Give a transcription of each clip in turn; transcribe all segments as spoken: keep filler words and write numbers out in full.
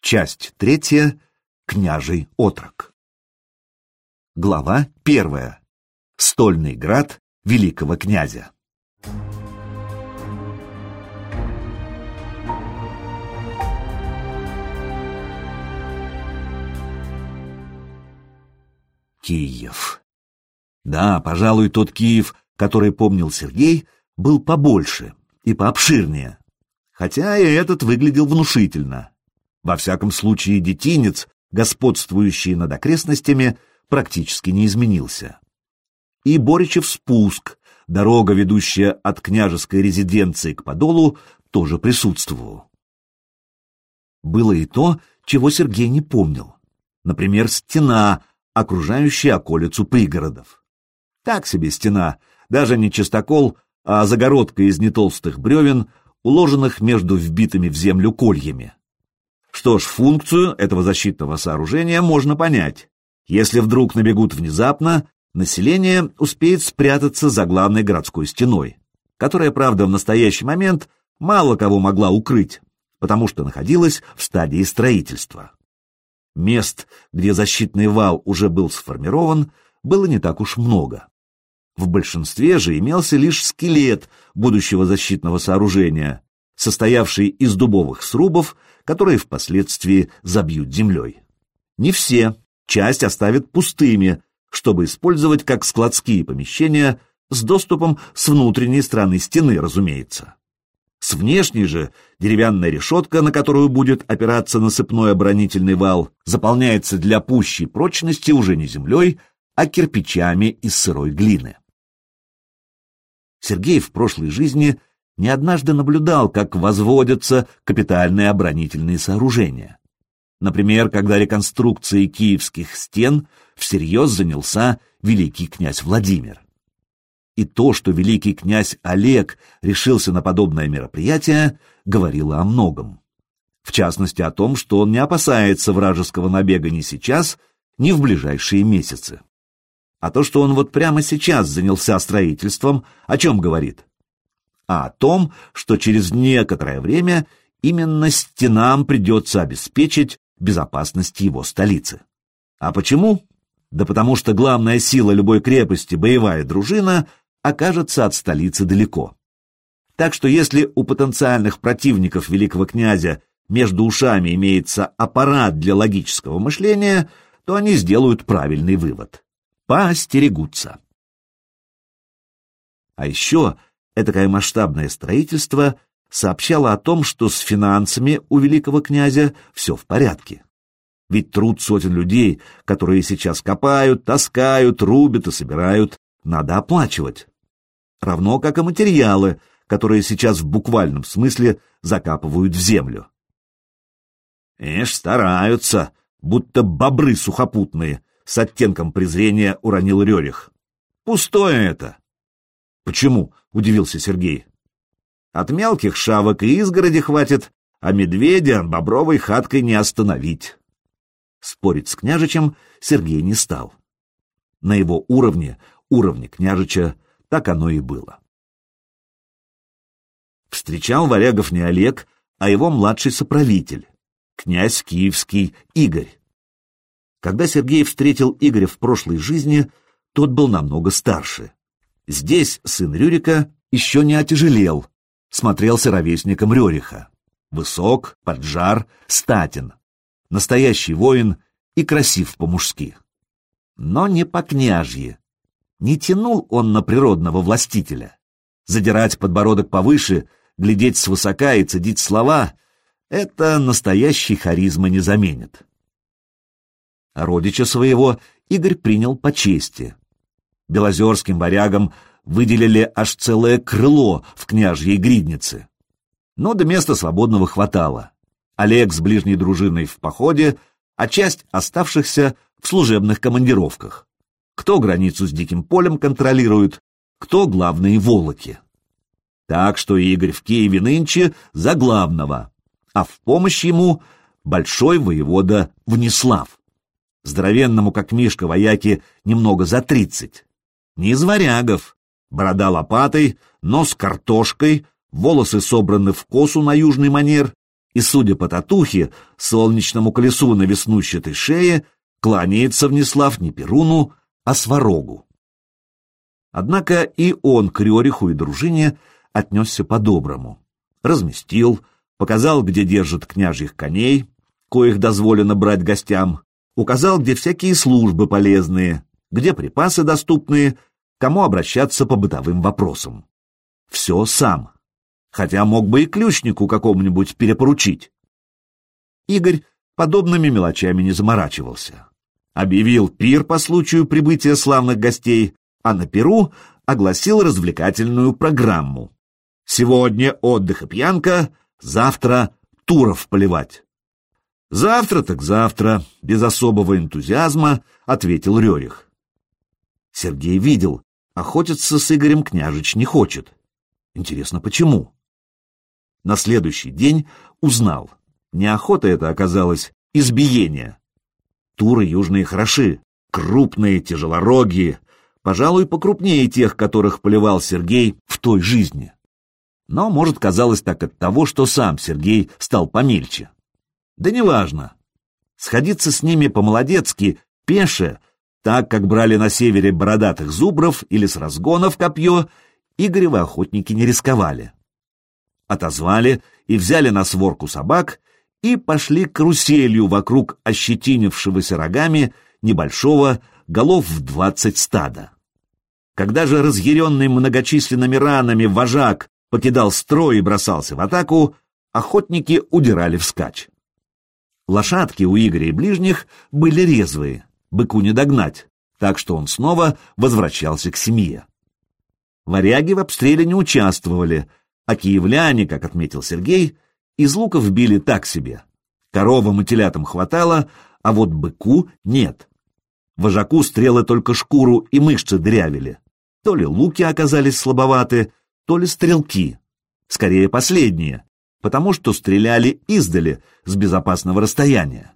Часть третья. Княжий отрок. Глава первая. Стольный град великого князя. Киев. Да, пожалуй, тот Киев, который помнил Сергей, был побольше и пообширнее. Хотя и этот выглядел внушительно. Во всяком случае, детинец, господствующий над окрестностями, практически не изменился. И Боричев спуск, дорога, ведущая от княжеской резиденции к Подолу, тоже присутствовал. Было и то, чего Сергей не помнил. Например, стена, окружающая околицу пригородов. Так себе стена, даже не частокол, а загородка из нетолстых бревен, уложенных между вбитыми в землю кольями. Что ж, функцию этого защитного сооружения можно понять. Если вдруг набегут внезапно, население успеет спрятаться за главной городской стеной, которая, правда, в настоящий момент мало кого могла укрыть, потому что находилась в стадии строительства. Мест, где защитный вал уже был сформирован, было не так уж много. В большинстве же имелся лишь скелет будущего защитного сооружения, состоявший из дубовых срубов, которые впоследствии забьют землей. Не все, часть оставят пустыми, чтобы использовать как складские помещения с доступом с внутренней стороны стены, разумеется. С внешней же деревянная решетка, на которую будет опираться насыпной оборонительный вал, заполняется для пущей прочности уже не землей, а кирпичами из сырой глины. Сергей в прошлой жизни не однажды наблюдал, как возводятся капитальные оборонительные сооружения. Например, когда реконструкцией киевских стен всерьез занялся великий князь Владимир. И то, что великий князь Олег решился на подобное мероприятие, говорило о многом. В частности, о том, что он не опасается вражеского набега ни сейчас, ни в ближайшие месяцы. А то, что он вот прямо сейчас занялся строительством, о чем говорит? А о том, что через некоторое время именно стенам придется обеспечить безопасность его столицы. А почему? Да потому что главная сила любой крепости, боевая дружина, окажется от столицы далеко. Так что если у потенциальных противников великого князя между ушами имеется аппарат для логического мышления, то они сделают правильный вывод. Поостерегутся. А еще этакое масштабное строительство сообщало о том, что с финансами у великого князя все в порядке. Ведь труд сотен людей, которые сейчас копают, таскают, рубят и собирают, надо оплачивать. Равно как и материалы, которые сейчас в буквальном смысле закапывают в землю. Эш, стараются, будто бобры сухопутные, с оттенком презрения уронил Рерих. Пустое это. Почему? — удивился Сергей. От мелких шавок и изгороди хватит, а медведя бобровой хаткой не остановить. Спорить с княжичем Сергей не стал. На его уровне, уровне княжича, так оно и было. Встречал варягов не Олег, а его младший соправитель, князь киевский Игорь. Когда Сергей встретил Игоря в прошлой жизни, тот был намного старше. Здесь сын Рюрика еще не отяжелел, смотрелся ровесником Рериха. Высок, поджар, статен. Настоящий воин и красив по-мужски. Но не по-княжье. Не тянул он на природного властителя. Задирать подбородок повыше, глядеть свысока и цедить слова — это настоящей харизмы не заменит. А родича своего Игорь принял по чести. Белозерским варягам выделили аж целое крыло в княжьей гриднице. Но до места свободного хватало. Олег с ближней дружиной в походе, а часть оставшихся в служебных командировках. Кто границу с Диким полем контролирует, кто главные волоки. Так что Игорь в Киеве нынче за главного, а в помощь ему большой воевода Внеслав. Здоровенному, как мишка, вояке немного за тридцать. Не из варягов. Борода лопатой, нос картошкой, волосы собраны в косу на южный манер, и, судя по татухе, солнечному колесу на веснущатой шее, кланяется Внеслав не Перуну, а Сварогу. Однако и он к Рериху и дружине отнесся по-доброму. Разместил, показал, где держат княжьих коней, коих дозволено брать гостям, указал, где всякие службы полезные, где припасы доступные, кому обращаться по бытовым вопросам. Все сам, хотя мог бы и ключнику какому-нибудь перепоручить. Игорь подобными мелочами не заморачивался. Объявил пир по случаю прибытия славных гостей, а на пиру огласил развлекательную программу. Сегодня отдых и пьянка, завтра туров поливать. Завтра так завтра, без особого энтузиазма, ответил Рерих. Сергей видел, охотиться с Игорем княжич не хочет. Интересно, почему? На следующий день узнал. Неохота это оказалось, избиение. Туры южные хороши, крупные, тяжелорогие, пожалуй, покрупнее тех, которых поливал Сергей в той жизни. Но, может, казалось так от того, что сам Сергей стал помельче. Да неважно. Сходиться с ними по-молодецки, пеше, так, как брали на севере бородатых зубров или с разгона в копье, Игоревы охотники не рисковали. Отозвали и взяли на сворку собак и пошли каруселью вокруг ощетинившегося рогами небольшого голов в двадцать стада. Когда же разъяренный многочисленными ранами вожак покидал строй и бросался в атаку, охотники удирали вскачь. Лошадки у Игоря и ближних были резвые, быку не догнать, так что он снова возвращался к семье. Варяги в обстреле не участвовали, а киевляне, как отметил Сергей, из луков били так себе. Коровам и телятам хватало, а вот быку нет. Вожаку стрелы только шкуру и мышцы дырявили. То ли луки оказались слабоваты, то ли стрелки. Скорее последние, потому что стреляли издали, с безопасного расстояния.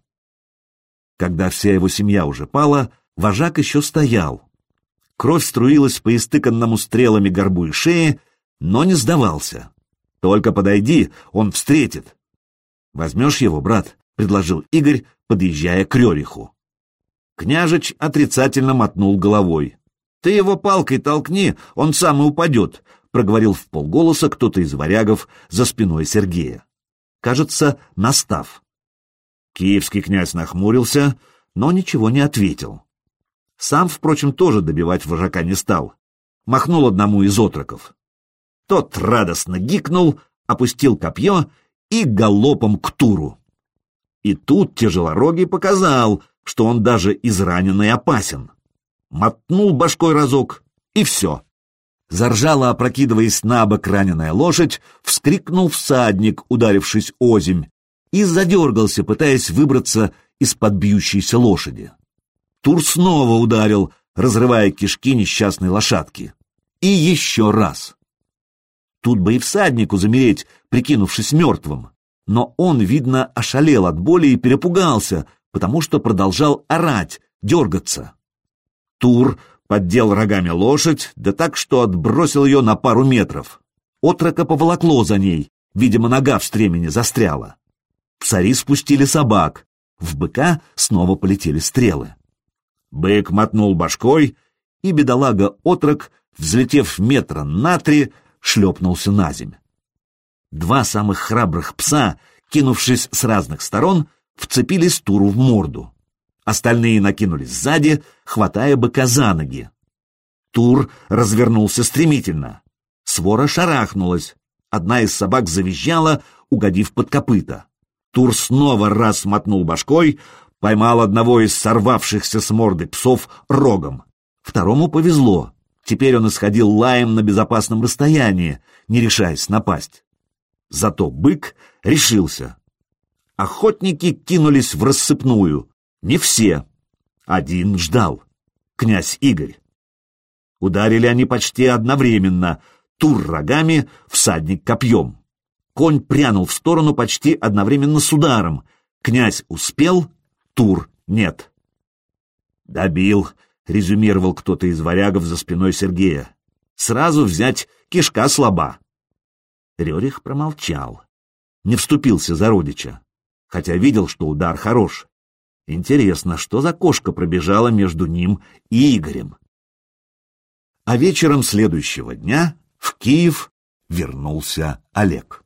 Когда вся его семья уже пала, вожак еще стоял. Кровь струилась по истыканному стрелами горбу и шее, но не сдавался. Только подойди, он встретит. «Возьмешь его, брат?» — предложил Игорь, подъезжая к Рериху. Княжич отрицательно мотнул головой. «Ты его палкой толкни, он сам и упадет», — проговорил вполголоса кто-то из варягов за спиной Сергея. Кажется, Настав. Киевский князь нахмурился, но ничего не ответил. Сам, впрочем, тоже добивать вожака не стал. Махнул одному из отроков. Тот радостно гикнул, опустил копье и галопом к Туру. И тут тяжелорогий показал, что он даже израненный опасен. Мотнул башкой разок, и все. Заржала, опрокидываясь на бок раненая лошадь, вскрикнул всадник, ударившись озимь, и задергался, пытаясь выбраться из-под бьющейся лошади. Тур снова ударил, разрывая кишки несчастной лошадки. И еще раз. Тут бы и всаднику замереть, прикинувшись мертвым. Но он, видно, ошалел от боли и перепугался, потому что продолжал орать, дергаться. Тур поддел рогами лошадь, да так, что отбросил ее на пару метров. Отрока поволокло за ней, видимо, нога в стремени застряла. Псари спустили собак, в быка снова полетели стрелы. Бык мотнул башкой, и бедолага-отрок, взлетев метра на три, шлепнулся на земь. Два самых храбрых пса, кинувшись с разных сторон, вцепились Туру в морду. Остальные накинулись сзади, хватая быка за ноги. Тур развернулся стремительно. Свора шарахнулась. Одна из собак завизжала, угодив под копыта. Тур снова раз мотнул башкой, поймал одного из сорвавшихся с морды псов рогом. Второму повезло. Теперь он исходил лаем на безопасном расстоянии, не решаясь напасть. Зато бык решился. Охотники кинулись в рассыпную. Не все. Один ждал. Князь Игорь. Ударили они почти одновременно. Тур рогами, всадник копьем. Конь прянул в сторону почти одновременно с ударом. Князь успел, Тур нет. «Добил», — резюмировал кто-то из варягов за спиной Сергея. «Сразу взять, кишка слаба». Рерих промолчал. не вступился за родича, хотя видел, что удар хорош. Интересно, что за кошка пробежала между ним и Игорем? А вечером следующего дня в Киев вернулся Олег.